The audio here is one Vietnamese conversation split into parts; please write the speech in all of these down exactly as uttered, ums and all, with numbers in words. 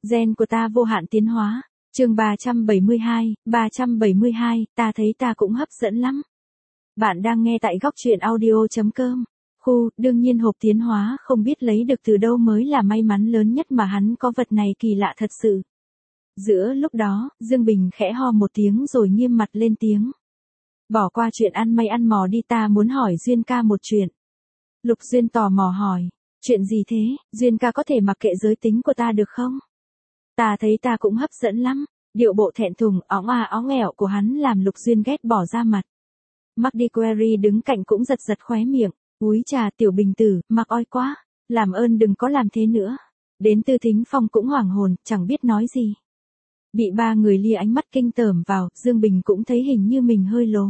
Gen của ta vô hạn tiến hóa. Chương ba trăm bảy mươi hai, ba trăm bảy mươi hai, ta thấy ta cũng hấp dẫn lắm. Bạn đang nghe tại góc truyện audio chấm com. Khu, đương nhiên hộp tiến hóa không biết lấy được từ đâu mới là may mắn lớn nhất mà hắn có vật này kỳ lạ thật sự. Giữa lúc đó, Dương Bình khẽ ho một tiếng rồi nghiêm mặt lên tiếng. Bỏ qua chuyện ăn may ăn mò đi, ta muốn hỏi Duyên ca một chuyện. Lục Duyên tò mò hỏi. Chuyện gì thế, Duyên ca có thể mặc kệ giới tính của ta được không? Ta thấy ta cũng hấp dẫn lắm. Điệu bộ thẹn thùng, óng à óng ẻo của hắn làm Lục Duyên ghét bỏ ra mặt. Mark Query đứng cạnh cũng giật giật khóe miệng. Úi trà tiểu bình tử, mặc oi quá. Làm ơn đừng có làm thế nữa. Đến Tư Thính Phong cũng hoảng hồn, chẳng biết nói gì. Bị ba người lia ánh mắt kinh tởm vào, Dương Bình cũng thấy hình như mình hơi lố.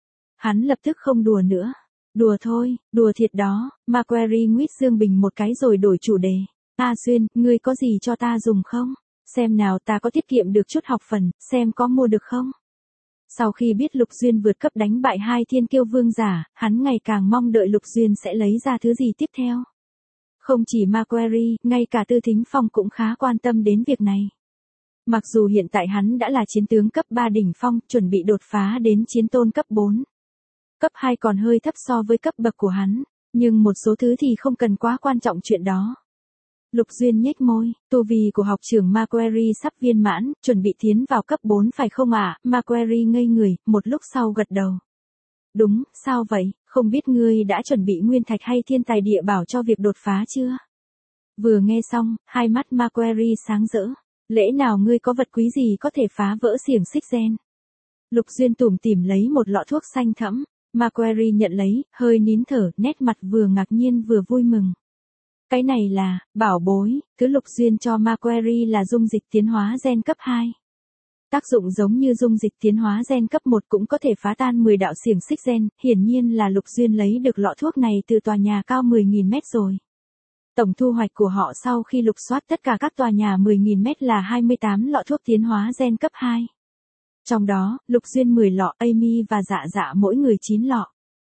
Hắn lập tức không đùa nữa. Đùa thôi, đùa thiệt đó. Macquarie nguyết Dương Bình một cái rồi đổi chủ đề. A Duyên, ngươi có gì cho ta dùng không? Xem nào ta có tiết kiệm được chút học phần, xem có mua được không? Sau khi biết Lục Duyên vượt cấp đánh bại hai thiên kiêu vương giả, hắn ngày càng mong đợi Lục Duyên sẽ lấy ra thứ gì tiếp theo. Không chỉ Macquarie, ngay cả Tư Thính Phong cũng khá quan tâm đến việc này. Mặc dù hiện tại hắn đã là chiến tướng cấp ba đỉnh phong, chuẩn bị đột phá đến chiến tôn cấp bốn. Cấp hai còn hơi thấp so với cấp bậc của hắn, nhưng một số thứ thì không cần quá quan trọng chuyện đó. Lục Duyên nhếch môi, tu vi của học trưởng Macquarie sắp viên mãn, chuẩn bị tiến vào cấp bốn phải không ạ? À? Macquarie ngây người, một lúc sau gật đầu. Đúng, sao vậy, không biết ngươi đã chuẩn bị nguyên thạch hay thiên tài địa bảo cho việc đột phá chưa? Vừa nghe xong, hai mắt Macquarie sáng rỡ. Lẽ nào ngươi có vật quý gì có thể phá vỡ xiềng xích gen? Lục Duyên tủm tỉm lấy một lọ thuốc xanh thẫm. Macquarie nhận lấy, hơi nín thở, nét mặt vừa ngạc nhiên vừa vui mừng. Cái này là, bảo bối, thứ Lục Duyên cho Macquarie là dung dịch tiến hóa gen cấp hai. Tác dụng giống như dung dịch tiến hóa gen cấp một cũng có thể phá tan mười đạo xiềng xích gen, hiển nhiên là Lục Duyên lấy được lọ thuốc này từ tòa nhà cao mười nghìn mét rồi. Tổng thu hoạch của họ sau khi lục soát tất cả các tòa nhà mười nghìn mét là hai mươi tám lọ thuốc tiến hóa gen cấp hai. Trong đó, Lục Duyên mười lọ, Amy và Dạ Dạ mỗi người chín lọ.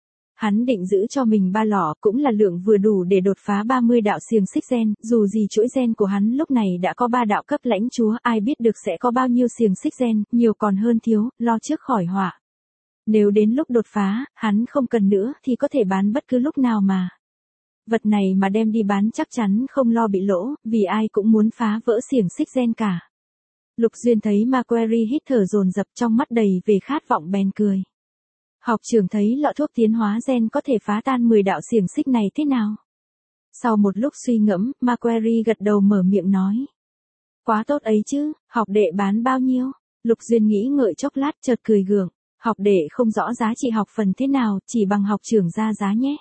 Hắn định giữ cho mình ba lọ cũng là lượng vừa đủ để đột phá ba mươi đạo xiềng xích gen, dù gì chuỗi gen của hắn lúc này đã có ba đạo cấp lãnh chúa, ai biết được sẽ có bao nhiêu xiềng xích gen, nhiều còn hơn thiếu, lo trước khỏi họa. Nếu đến lúc đột phá, hắn không cần nữa thì có thể bán bất cứ lúc nào mà. Vật này mà đem đi bán chắc chắn không lo bị lỗ, vì ai cũng muốn phá vỡ xiềng xích gen cả. Lục Duyên thấy Macquarie hít thở dồn dập trong mắt đầy về khát vọng bèn cười. Học trưởng thấy lọ thuốc tiến hóa gen có thể phá tan mười đạo xiềng xích này thế nào? Sau một lúc suy ngẫm, Macquarie gật đầu mở miệng nói. Quá tốt ấy chứ, học đệ bán bao nhiêu? Lục Duyên nghĩ ngợi chốc lát chợt cười gượng. Học đệ không rõ giá trị học phần thế nào, chỉ bằng học trưởng ra giá nhé.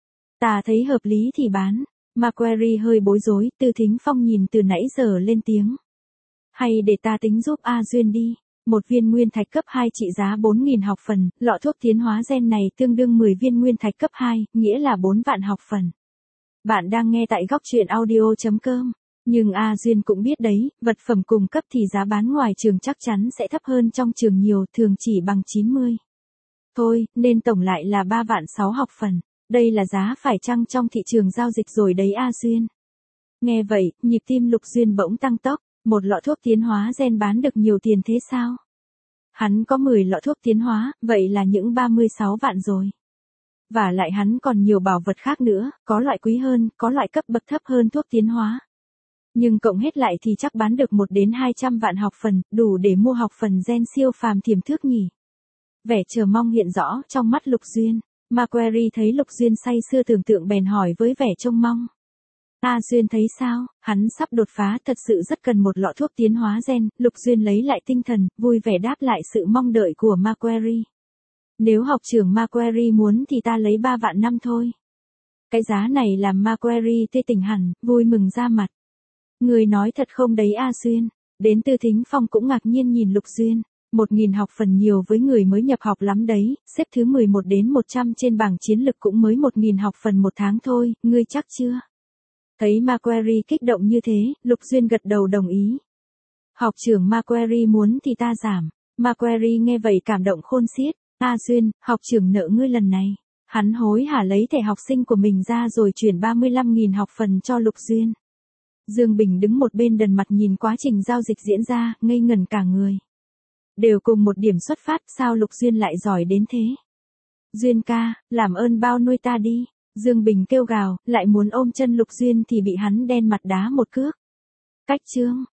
Ta thấy hợp lý thì bán. Macquarie hơi bối rối, Tư Thính Phong nhìn từ nãy giờ lên tiếng. Hay để ta tính giúp A Duyên đi. Một viên nguyên thạch cấp hai trị giá bốn nghìn học phần, lọ thuốc tiến hóa gen này tương đương mười viên nguyên thạch cấp hai, nghĩa là bốn vạn học phần. Bạn đang nghe tại góc truyện audio chấm com. Nhưng A Duyên cũng biết đấy, vật phẩm cùng cấp thì giá bán ngoài trường chắc chắn sẽ thấp hơn trong trường nhiều, thường chỉ bằng chín mươi. Thôi, nên tổng lại là ba vạn sáu học phần. Đây là giá phải chăng trong thị trường giao dịch rồi đấy A Duyên. Nghe vậy, nhịp tim Lục Duyên bỗng tăng tốc, một lọ thuốc tiến hóa gen bán được nhiều tiền thế sao? Hắn có mười lọ thuốc tiến hóa, vậy là những ba mươi sáu vạn rồi. Và lại hắn còn nhiều bảo vật khác nữa, có loại quý hơn, có loại cấp bậc thấp hơn thuốc tiến hóa. Nhưng cộng hết lại thì chắc bán được một đến hai trăm vạn học phần, đủ để mua học phần gen siêu phàm tiềm thước nhỉ. Vẻ chờ mong hiện rõ trong mắt Lục Duyên. Macquarie thấy Lục Duyên say sưa tưởng tượng bèn hỏi với vẻ trông mong. A Duyên thấy sao, hắn sắp đột phá thật sự rất cần một lọ thuốc tiến hóa gen, Lục Duyên lấy lại tinh thần, vui vẻ đáp lại sự mong đợi của Macquarie. Nếu học trưởng Macquarie muốn thì ta lấy ba vạn năm thôi. Cái giá này làm Macquarie tê tỉnh hẳn, vui mừng ra mặt. Người nói thật không đấy A Duyên, đến Tư Thính Phong cũng ngạc nhiên nhìn Lục Duyên. Một nghìn học phần nhiều với người mới nhập học lắm đấy, xếp thứ mười một đến một trăm trên bảng chiến lực cũng mới một nghìn học phần một tháng thôi, ngươi chắc chưa? Thấy Macquarie kích động như thế, Lục Duyên gật đầu đồng ý. Học trưởng Macquarie muốn thì ta giảm. Macquarie nghe vậy cảm động khôn xiết. A Duyên, học trưởng nợ ngươi lần này. Hắn hối hả lấy thẻ học sinh của mình ra rồi chuyển ba mươi lăm nghìn học phần cho Lục Duyên. Dương Bình đứng một bên đần mặt nhìn quá trình giao dịch diễn ra, ngây ngẩn cả người. Đều cùng một điểm xuất phát, sao Lục Duyên lại giỏi đến thế? Duyên ca, làm ơn bao nuôi ta đi. Dương Bình kêu gào, lại muốn ôm chân Lục Duyên thì bị hắn đen mặt đá một cước. Cách chương.